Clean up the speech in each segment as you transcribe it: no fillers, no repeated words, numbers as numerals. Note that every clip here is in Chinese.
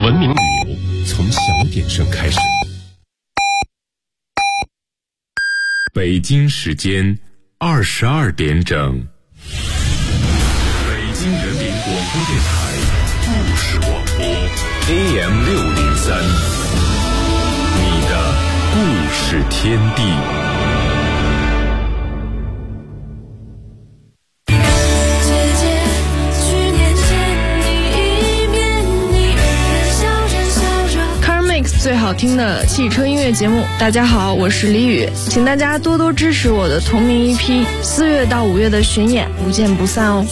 文明旅游从小点声开始。北京时间22点整。北京人民广播电台故事广播 AM603， 你的故事天地。 最好听的汽车音乐节目，大家好，我是李宇，请大家多多支持我的同名EP，4月到5月的巡演，不见不散哦。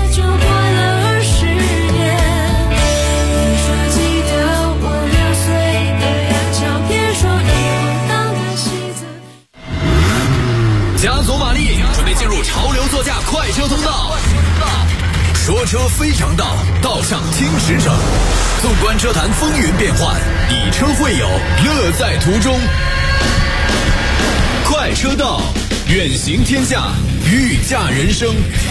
加足马力，准备进入潮流座驾快车通道。说车非常道，道上听驰骋。纵观车坛风云变幻，以车会友，乐在途中。快车道，远行天下，御驾人生。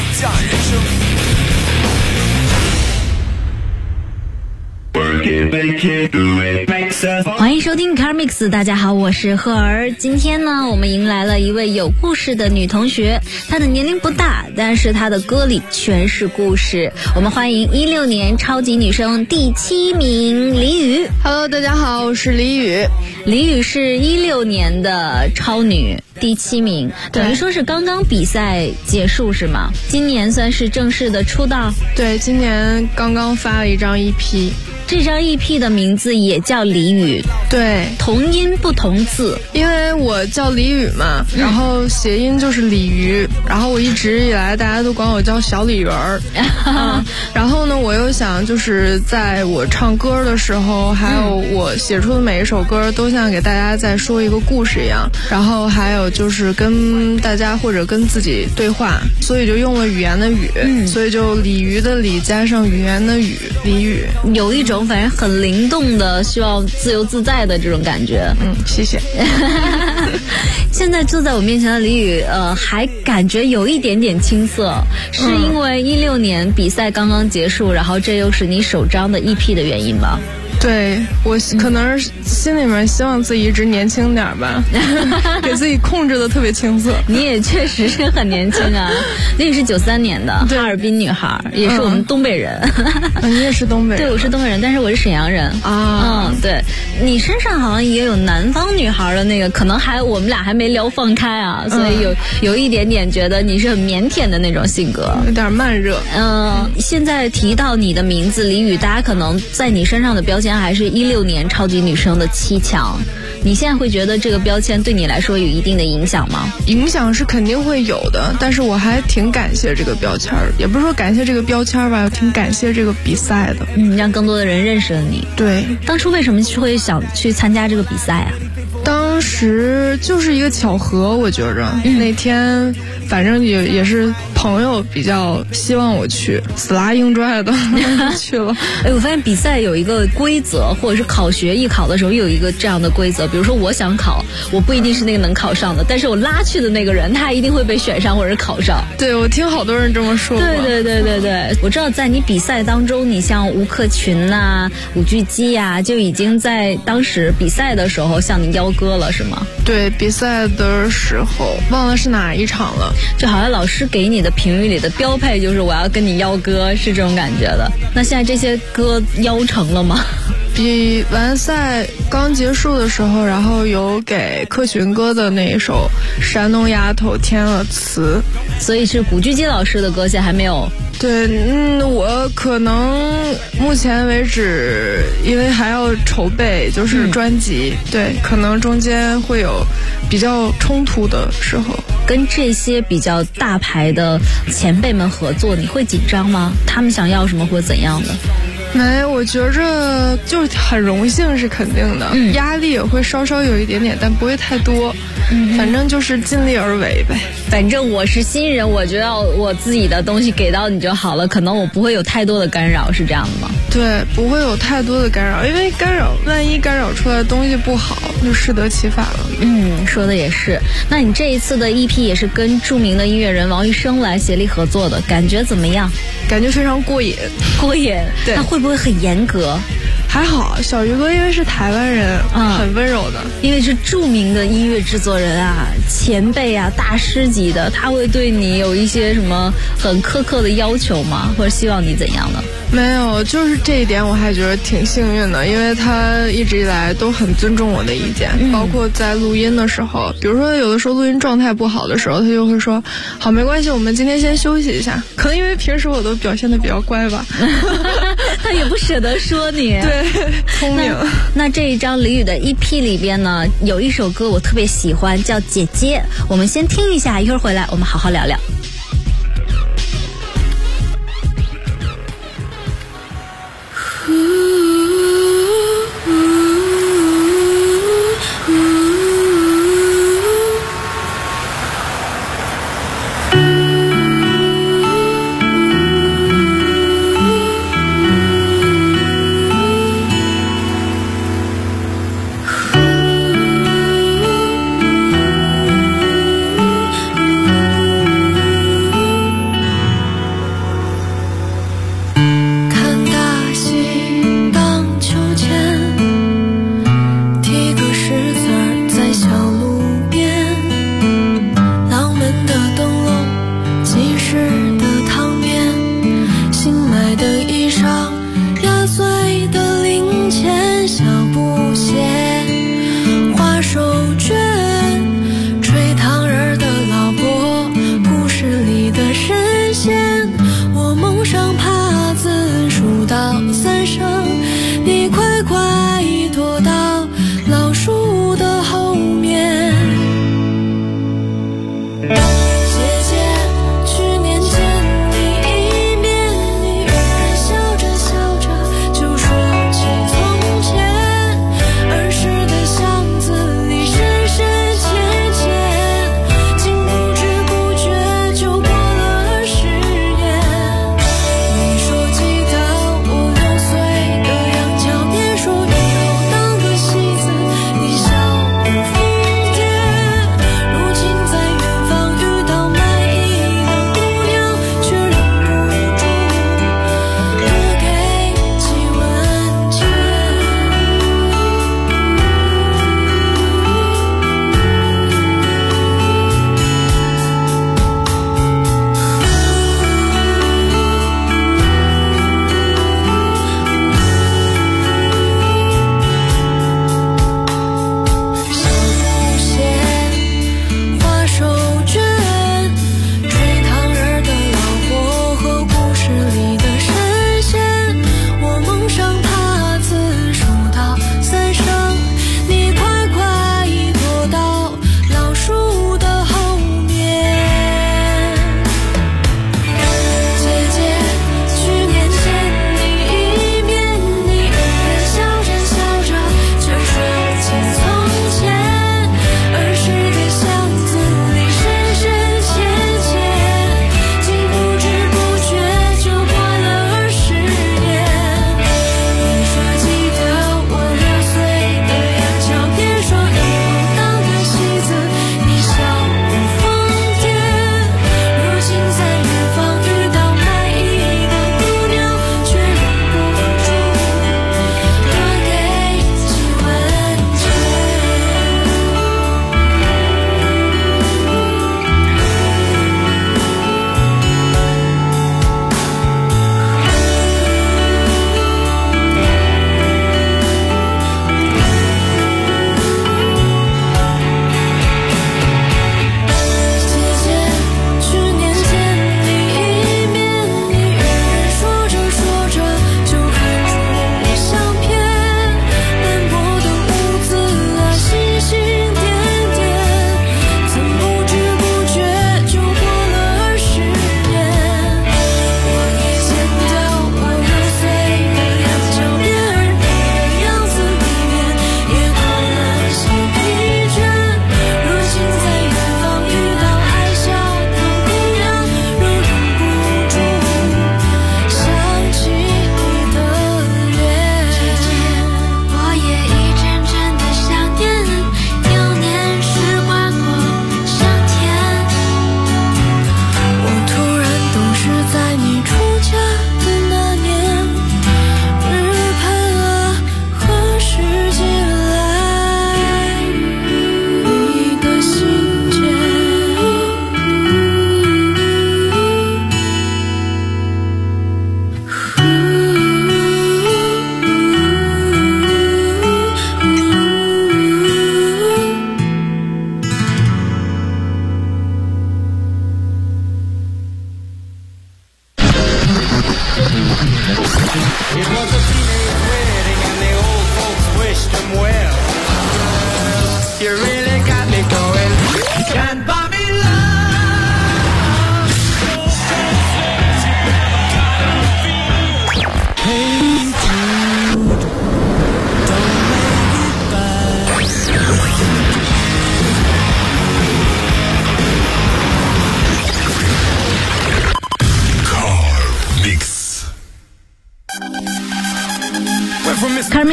欢迎收听 Car Mix， 大家好，我是赫儿。今天呢，我们迎来了一位有故事的女同学，她的年龄不大，但是她的歌里全是故事。我们欢迎16年超级女生第7名李宇。 Hello， 大家好，我是李宇。 李宇是16年的超女第7名，等于说是刚刚比赛结束是吗？今年算是正式的出道？ 对，今年刚刚发了一张 EP。 这张 EP 的名字也叫李宇， 对， 同音不同字。 因为我叫李宇嘛，然后谐音就是鲤鱼，然后我一直以来大家都管我叫小鲤鱼儿。然后呢，我又想就是在我唱歌的时候，还有我写出的每一首歌都像给大家在说一个故事一样，然后还有就是跟大家或者跟自己对话，所以就用了语言的语，所以就鲤鱼的鲤加上语言的语，鲤宇。 有一种反正很灵动的，需要自由自在的这种感觉。 谢谢。 现在坐在我面前的李宇，还感觉有一点点青涩，是因为16年比赛刚刚结束，然后这又是你首张的 EP 的原因吗？ 对，我可能是心里面希望自己一直年轻点吧，给自己控制的特别青涩。 你也确实是很年轻啊。李宇是93年的哈尔滨女孩，也是我们东北人。 你也是东北人？对， 我是东北人，但是我是沈阳人啊。对，你身上好像也有南方女孩的那个，可能我们俩还没聊放开啊，所以有一点点觉得你是很腼腆的那种性格， 有点慢热。 现在提到你的名字李宇，大家可能在你身上的标签还是16年超级女生的7强，你现在会觉得这个标签对你来说有一定的影响吗？ 影响是肯定会有的，但是我还挺感谢这个标签，也不是说感谢这个标签吧，我挺感谢这个比赛的。 让更多的人认识了你。 对， 当初为什么会想去参加这个比赛啊？ 当时就是一个巧合，我觉着那天反正也是朋友比较希望我去，死拉硬拽的去了。 我发现比赛有一个规则，或者是考学艺考的时候有一个这样的规则，比如说我想考，我不一定是那个能考上的，但是我拉去的那个人他一定会被选上或者考上。对， 我听好多人这么说过。 对，我知道在你比赛当中，你像吴克群啊、伍巨基啊，就已经在当时比赛的时候向你邀歌了，是吗？ 对，比赛的时候忘了是哪一场了， 就好像老师给你的评语里的标配就是我要跟你邀歌，是这种感觉的。那现在这些歌邀成了吗？ 比完赛刚结束的时候，然后有给克群哥的那一首《山东丫头》添了词， 所以是古巨基老师的歌，现在还没有。 对，我可能目前为止，因为还要筹备就是专辑，对，可能中间会有比较冲突的时候。 跟这些比较大牌的前辈们合作，你会紧张吗？他们想要什么或者怎样的？ 没，我觉着就很荣幸是肯定的，压力也会稍稍有一点点，但不会太多。反正就是尽力而为呗。 反正我是新人，我觉得我自己的东西给到你就好了，可能我不会有太多的干扰，是这样的吗？ 对，不会有太多的干扰，因为万一干扰出来的东西不好，就适得其反了。 说的也是。那你这一次的 EP 也是跟著名的音乐人王玉生来协力合作的，感觉怎么样？ 感觉非常过瘾。 过瘾。 对。 他会不会很严格？ 还好，小鱼哥因为是台湾人，很温柔的。 因为是著名的音乐制作人啊，前辈啊，大师级的，他会对你有一些什么很苛刻的要求吗？或者希望你怎样呢？ 没有，就是这一点我还觉得挺幸运的，因为他一直以来都很尊重我的意见，包括在录音的时候，比如说有的时候录音状态不好的时候，他就会说好，没关系，我们今天先休息一下。可能因为平时我都表现得比较乖吧， 他也不舍得说你。 对，聪明。 那这一张李宇的 EP 里边呢，有一首歌我特别喜欢，叫《姐姐》，我们先听一下，一会儿回来我们好好聊聊。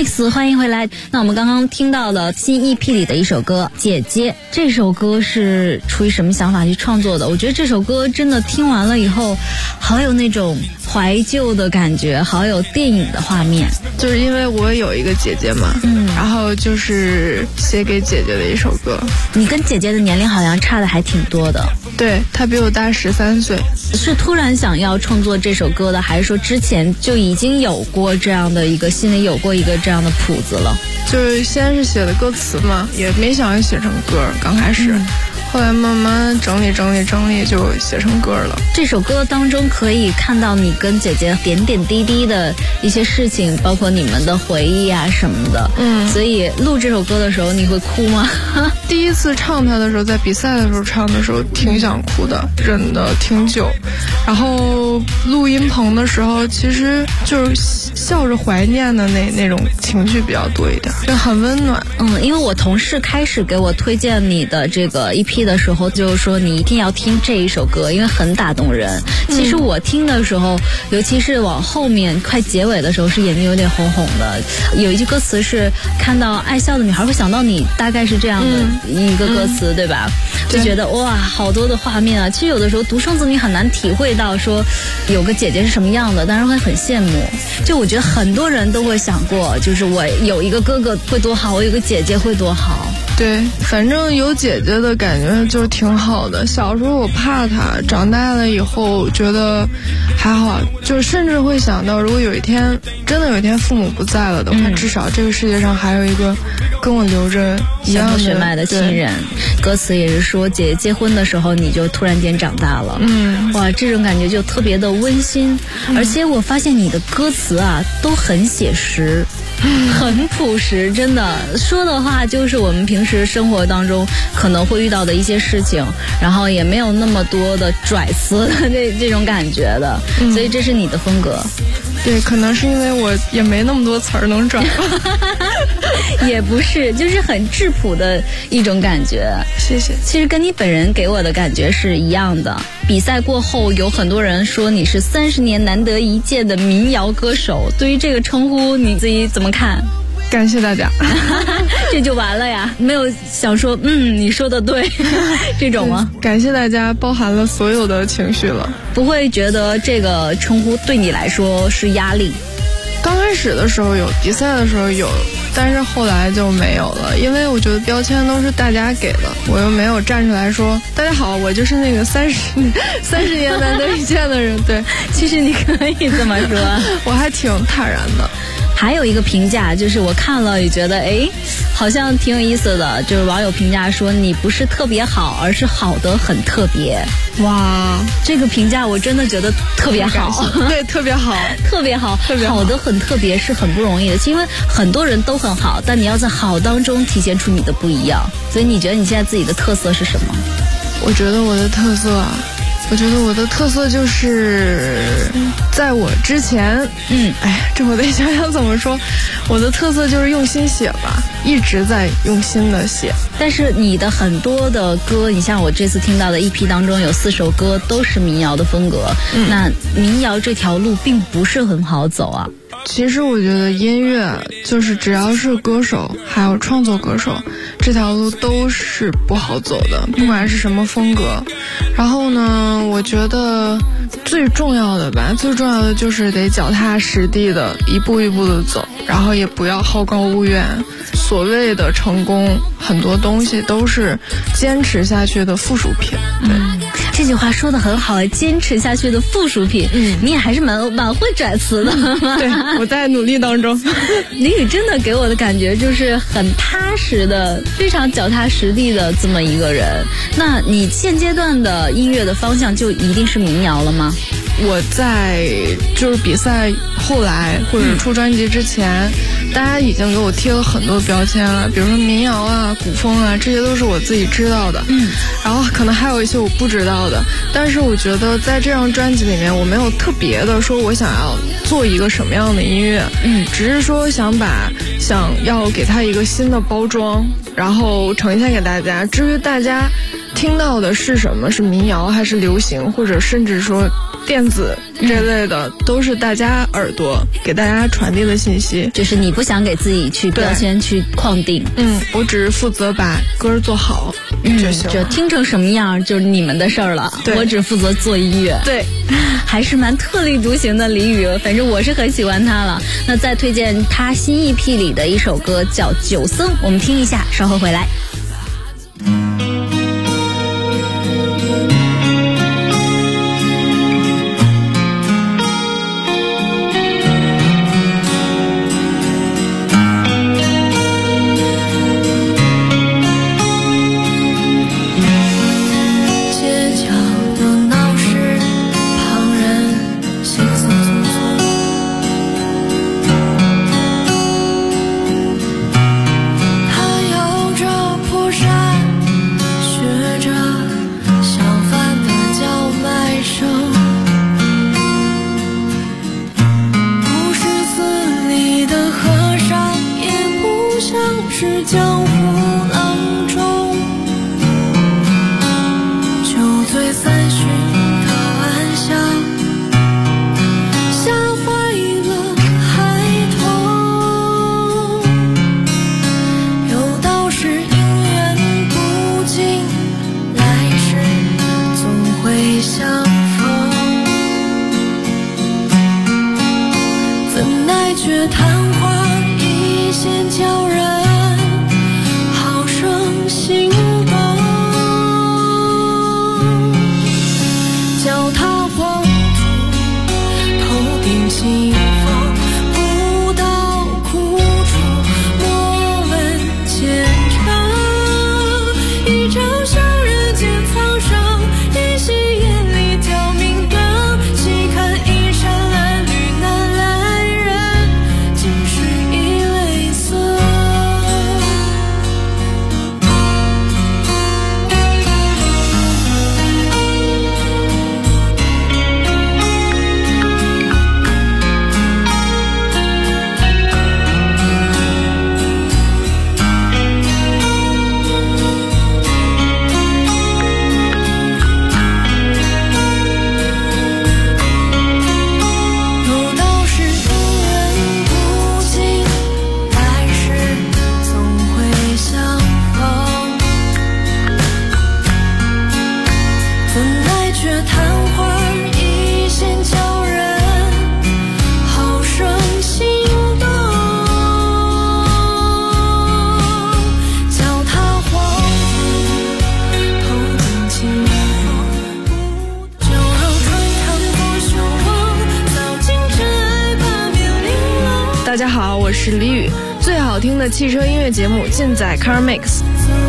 Mix 欢迎回来。那我们刚刚听到了新 EP 里的一首歌《姐姐》，这首歌是出于什么想法去创作的？我觉得这首歌真的听完了以后，好有那种怀旧的感觉，好有电影的画面。 就是因为我有一个姐姐嘛，然后就是写给姐姐的一首歌。 你跟姐姐的年龄好像差的还挺多的。 对，她比我大13岁。 是突然想要创作这首歌的，还是说之前就已经有过这样的一个心里有过一个这样的谱子了？ 就是先是写的歌词嘛，也没想要写成歌，刚开始。后来慢慢整理就写成歌了。 这首歌当中可以看到你跟姐姐点点滴滴的一些事情，包括你们的回忆啊什么的。所以录这首歌的时候你会哭吗？ 第一次唱它的时候，在比赛的时候唱的时候挺想哭的，忍得挺久。然后录音棚的时候，其实就是笑着怀念的那种情绪比较多一点，就很温暖。 因为我同事开始给我推荐你的这个 EP 的时候，就是说你一定要听这一首歌，因为很打动人。其实我听的时候，尤其是往后面快结尾的时候，是眼睛有点红红的。有一句歌词是看到爱笑的女孩会想到你，大概是这样的一个歌词，对吧？就觉得哇，好多的画面啊。其实有的时候独生子女很难体会到说有个姐姐是什么样的，但是会很羡慕。就我觉得很多人都会想过，就是我有一个哥哥会多好，我有个姐姐会多好。 对，反正有姐姐的感觉就挺好的。小时候我怕她，长大了以后觉得还好，就甚至会想到，如果真的有一天父母不在了的话，至少这个世界上还有一个跟我留着一样的血脉的亲人。歌词也是说，姐姐结婚的时候你就突然间长大了。哇，这种感觉就特别的温馨。而且我发现你的歌词啊都很写实。很朴实，真的说的话就是我们平时生活当中可能会遇到的一些事情，然后也没有那么多的拽词的这种感觉的，所以这是你的风格。 对，可能是因为我也没那么多词儿能转。 也不是，就是很质朴的一种感觉。 谢谢。 其实跟你本人给我的感觉是一样的。比赛过后，有很多人说你是30年难得一见的民谣歌手。对于这个称呼，你自己怎么看？ 感谢大家。 这就完了呀？没有想说你说的对这种吗？ 感谢大家，包含了所有的情绪了。 不会觉得这个称呼对你来说是压力？ 刚开始的时候有，比赛的时候有，但是后来就没有了，因为我觉得标签都是大家给的，我又没有站出来说大家好，我就是那个30年难得一见的人。对， 其实你可以这么说。 我还挺坦然的。 还有一个评价就是我看了也觉得好像挺有意思的，就是网友评价说你不是特别好，而是好的很特别。哇，这个评价我真的觉得特别好。 对，特别好。 特别好，好的很特别是很不容易的，因为很多人都很好，但你要在好当中体现出你的不一样。所以你觉得你现在自己的特色是什么？ 我觉得我的特色就是在我之前，这我得想想怎么说。我的特色就是用心写吧，一直在用心的写。 但是你的很多的歌，你像我这次听到的EP当中有4首歌都是民谣的风格，那民谣这条路并不是很好走啊。 其实我觉得音乐就是只要是歌手还有创作歌手，这条路都是不好走的，不管是什么风格。然后呢，我觉得最重要的就是得脚踏实地的一步一步的走，然后也不要好高骛远。所谓的成功，很多东西都是坚持下去的附属品。对， 这句话说得很好，坚持下去的附属品。你也还是蛮会拽词的。 对，我在努力当中。 李宇真的给我的感觉就是很踏实的，非常脚踏实地的这么一个人。那你现阶段的音乐的方向就一定是民谣了吗？ 我在就是比赛后来或者出专辑之前，大家已经给我贴了很多标签了，比如说民谣啊、古风啊，这些都是我自己知道的。然后可能还有一些我不知道的，但是我觉得在这张专辑里面，我没有特别的说我想要做一个什么样的音乐，只是说想要给它一个新的包装，然后呈现给大家。至于大家听到的是什么，是民谣还是流行，或者甚至说电子这类的，都是大家耳朵给大家传递的信息。 就是你不想给自己去标签去框定， 我只是负责把歌做好就行， 就听成什么样就是你们的事儿了，我只负责做音乐。 对， 还是蛮特立独行的李宇，反正我是很喜欢他了。那再推荐他新 EP 里的一首歌叫《酒僧》，我们听一下，稍后回来。 大家好，我是李宇，最好听的汽车音乐节目尽在 Car Mix。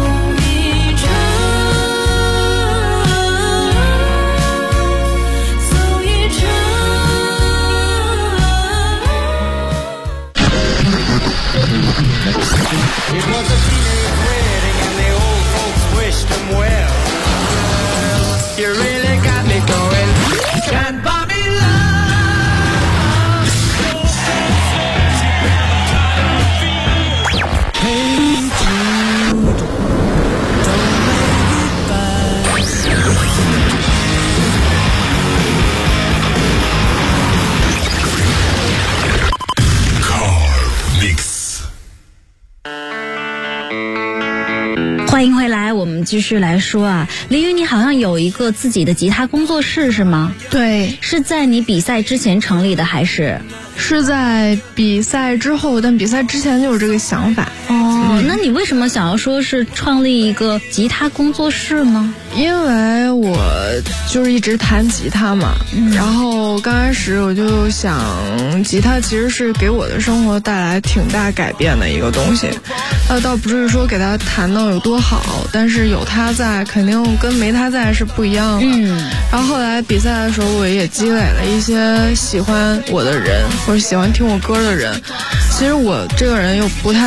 欢迎回来，我们继续来说啊，李宇，你好像有一个自己的吉他工作室是吗？ 对， 是在你比赛之前成立的还是？ 是在比赛之后，但比赛之前就有这个想法。 那你为什么想要说是创立一个吉他工作室呢？ 因为我就是一直弹吉他嘛，然后刚开始我就想，吉他其实是给我的生活带来挺大改变的一个东西。倒不是说给他弹到有多好，但是有他在，肯定跟没他在是不一样的。然后后来比赛的时候，我也积累了一些喜欢我的人，或者喜欢听我歌的人。其实我这个人又不太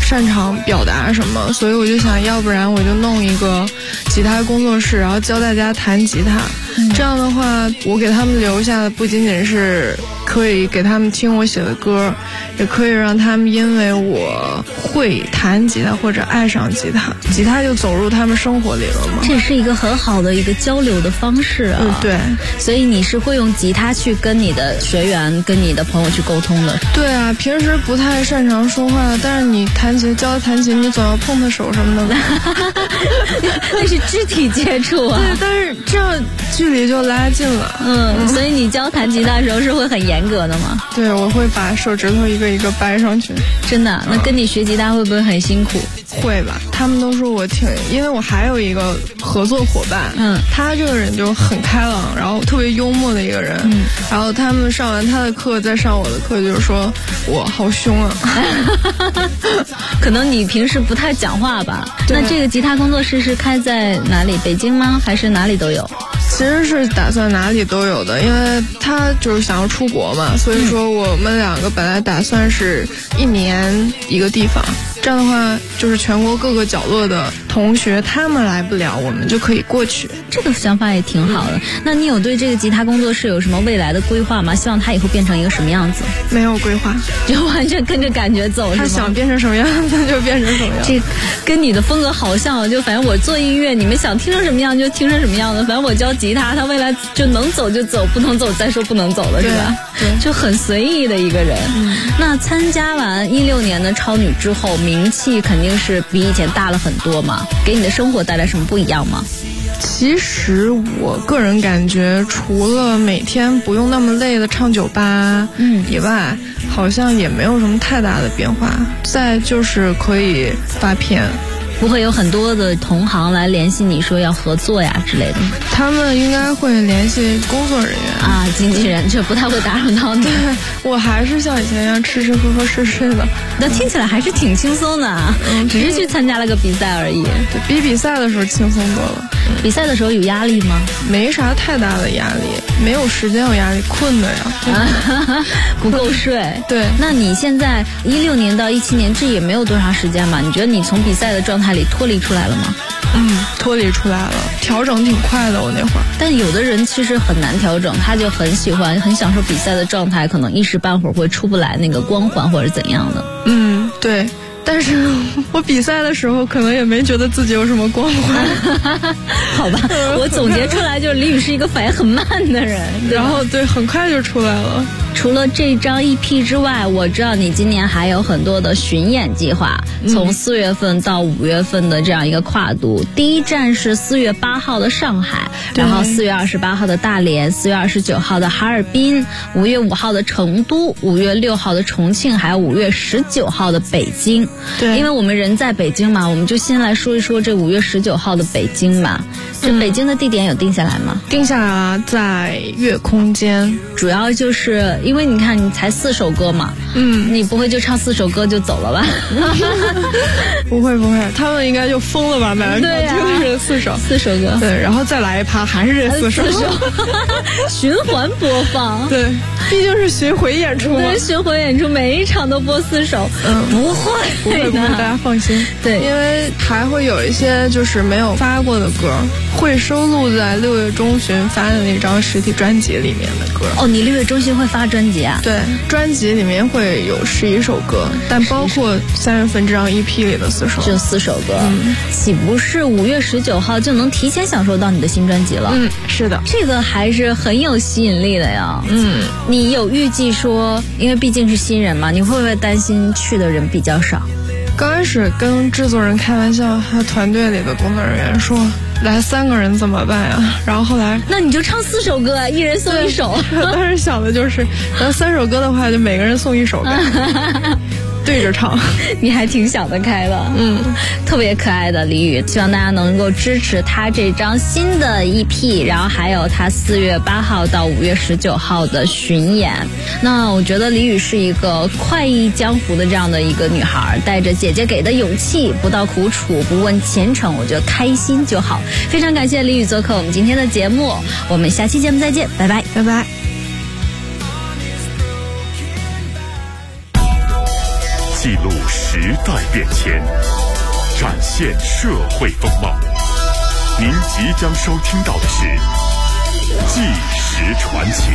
擅长表达什么，所以我就想要不然我就弄一个吉他工作室，然后教大家弹吉他。这样的话我给他们留下的不仅仅是可以给他们听我写的歌，也可以让他们因为我会弹吉他或者爱上吉他，吉他就走入他们生活里了嘛。 这是一个很好的一个交流的方式啊。 对， 所以你是会用吉他去跟你的学员跟你的朋友去沟通的。 对啊，平时不太擅长说话，但是你教他弹琴，你总要碰他手什么的。 那是肢体接触啊。 对，但是这样距离就拉近了。 所以你教弹吉他的时候是会很严格的吗？ 对，我会把手指头一个一个掰上去。 真的？那跟你学吉他会不会很辛苦？ 会吧，他们都说我挺，因为我还有一个合作伙伴，他这个人就很开朗，然后特别幽默的一个人，然后他们上完他的课再上我的课，就是说我好凶啊。 可能你平时不太讲话吧？那这个吉他工作室是开在哪里？北京吗？还是哪里都有？ 其实是打算哪里都有的，因为他就是想要出国嘛，所以说我们两个本来打算是1年一个地方，这样的话就是全国各个角落的同学他们来不了，我们就可以过去。 这个想法也挺好的。那你有对这个吉他工作室有什么未来的规划吗？希望它以后变成一个什么样子？ 没有规划， 就完全跟着感觉走是吗？ 他想变成什么样子就变成什么样。 这跟你的风格好像，就反正我做音乐，你们想听成什么样就听成什么样的，反正我教吉他，他未来就能走就走，不能走再说不能走了，是吧？ 对， 就很随意的一个人。那参加完16年的超女之后，名气肯定是比以前大了很多嘛，给你的生活带来什么不一样吗？ 其实我个人感觉，除了每天不用那么累的唱酒吧以外，好像也没有什么太大的变化。再就是可以发片。 不会有很多的同行来联系你说要合作呀之类的？ 他们应该会联系工作人员啊，经纪人，这不太会打扰到你。 对，我还是像以前一样吃吃喝喝睡睡的。 那听起来还是挺轻松的啊，只是去参加了个比赛而已。 对，比比赛的时候轻松多了。 比赛的时候有压力吗？ 没啥太大的压力，没有时间有压力，困的呀。 不够睡。 对。 那你现在16年到17年，这也没有多长时间吧？你觉得你从比赛的状态里脱离出来了吗？ 脱离出来了，调整挺快的我那会儿。 但有的人其实很难调整，他就很喜欢很享受比赛的状态，可能一时半会儿会出不来那个光环或者怎样的。 对。但是我比赛的时候可能也没觉得自己有什么光环。 好吧，我总结出来就是李宇是一个反应很慢的人， 然后对，很快就出来了。 除了这张 EP 之外，我知道你今年还有很多的巡演计划，从4月份到5月份的这样一个跨度。第一站是4月8号的上海，然后4月28号的大连，4月29号的哈尔滨，5月5号的成都，5月6号的重庆，还有5月19号的北京。 对， 因为我们人在北京嘛，我们就先来说一说这5月19号的北京嘛。这北京的地点有定下来吗？ 定下来了，在月空间。 主要就是因为你看你才4首歌嘛，你不会就唱4首歌就走了吧？ 不会，他们应该就疯了吧？买了听的是4首歌，对，然后再来一趴还是这4首， 循环播放。 对，毕竟是巡回演出嘛。 对，巡回演出每一场都播4首。不会， 大家放心。 对， 因为还会有一些就是没有发过的歌，会收录在6月中旬发的那张实体专辑里面的歌。 哦，你6月中旬会发专辑啊？ 对，专辑里面会有11首歌，但包括3月份这张 EP 里的4首， 就4首歌。岂不是5月19号就能提前享受到你的新专辑了？ 是的， 这个还是很有吸引力的呀。你有预计说，因为毕竟是新人嘛，你会不会担心去的人比较少？ 刚开始跟制作人开玩笑，他团队里的工作人员说来3个人怎么办呀？然后后来那你就唱4首歌，一人送1首。 当时想的就是咱3首歌的话就每个人送1首对着唱。 你还挺想得开的。特别可爱的李宇，希望大家能够支持他这张新的 EP， 然后还有他4月8号到5月19号的巡演。那我觉得李宇是一个快意江湖的这样的一个女孩，带着姐姐给的勇气，不到苦楚，不问前程，我觉得开心就好。非常感谢李宇做客我们今天的节目，我们下期节目再见，拜拜， 拜拜。 记录时代变迁，展现社会风貌。您即将收听到的是《纪实传奇》。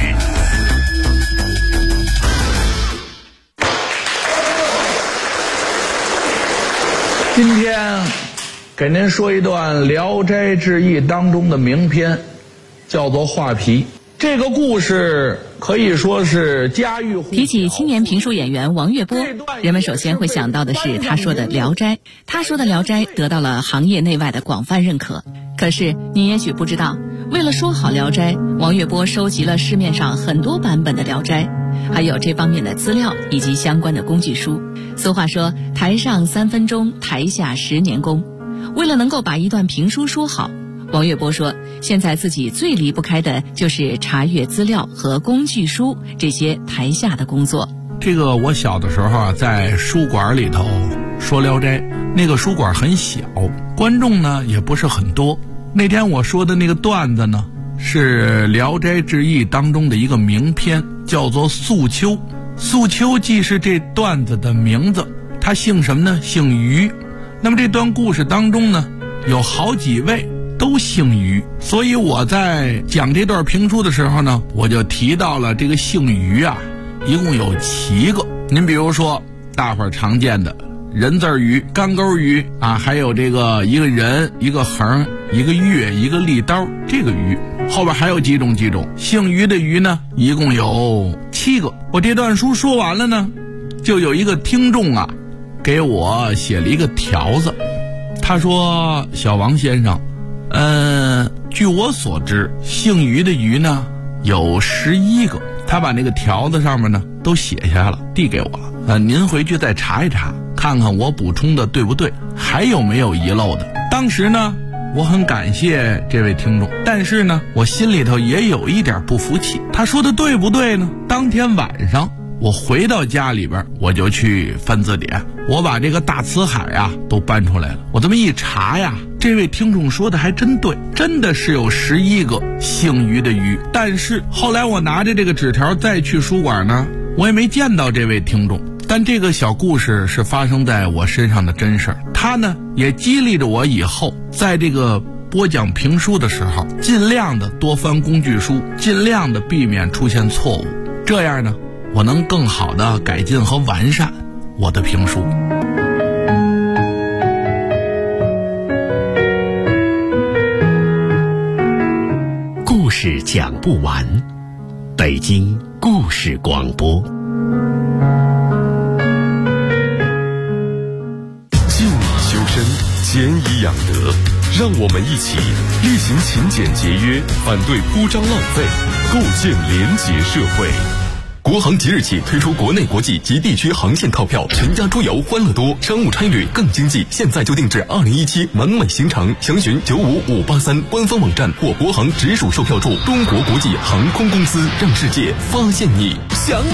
今天给您说一段《聊斋志异》当中的名篇，叫做《画皮》。这个故事可以说是家喻户晓。 提起青年评书演员王月波，人们首先会想到的是他说的《聊斋》。他说的《聊斋》得到了行业内外的广泛认可。可是你也许不知道，为了说好《聊斋》，王月波收集了市面上很多版本的《聊斋》，还有这方面的资料以及相关的工具书。俗话说，台上3分钟，台下10年功。为了能够把一段评书说好，王月波说，现在自己最离不开的就是查阅资料和工具书这些台下的工作。 这个我小的时候啊，在书馆里头说《聊斋》，那个书馆很小，观众呢也不是很多。那天我说的那个段子呢，是《聊斋志异》当中的一个名篇，叫做《素秋》。素秋既是这段子的名字，他姓什么呢？姓于。那么这段故事当中呢，有好几位都姓于，所以我在讲这段评书的时候呢，我就提到了这个姓于啊，一共有7个。您比如说大伙儿常见的人字鱼、干钩鱼啊，还有这个一个人、一个横、一个月、一个利刀，这个鱼后边还有几种姓于的鱼呢，一共有7个。我这段书说完了呢，就有一个听众啊给我写了一个条子，他说：小王先生，据我所知，姓于的于呢有11个。他把那个条子上面呢都写下了，递给我了。您回去再查一查，看看我补充的对不对，还有没有遗漏的。当时呢，我很感谢这位听众，但是呢，我心里头也有一点不服气。他说的对不对呢？当天晚上我回到家里边，我就去翻字典，我把这个大辞海啊都搬出来了。我这么一查呀，这位听众说的还真对，真的是有11个姓于的于。但是后来我拿着这个纸条再去书馆呢，我也没见到这位听众。但这个小故事是发生在我身上的真事儿，它呢也激励着我以后在这个播讲评书的时候，尽量的多翻工具书，尽量的避免出现错误，这样呢我能更好的改进和完善我的评书。 故事讲不完，北京故事广播。敬礼修身，俭以养德，让我们一起厉行勤俭节约，反对铺张浪费，构建廉洁社会。国航即日起推出国内、国际及地区航线套票，全家出游欢乐多，商务差旅更经济。现在就订制2017完美行程，详询95583官方网站或国航直属售票处。中国国际航空公司，让世界发现你。想买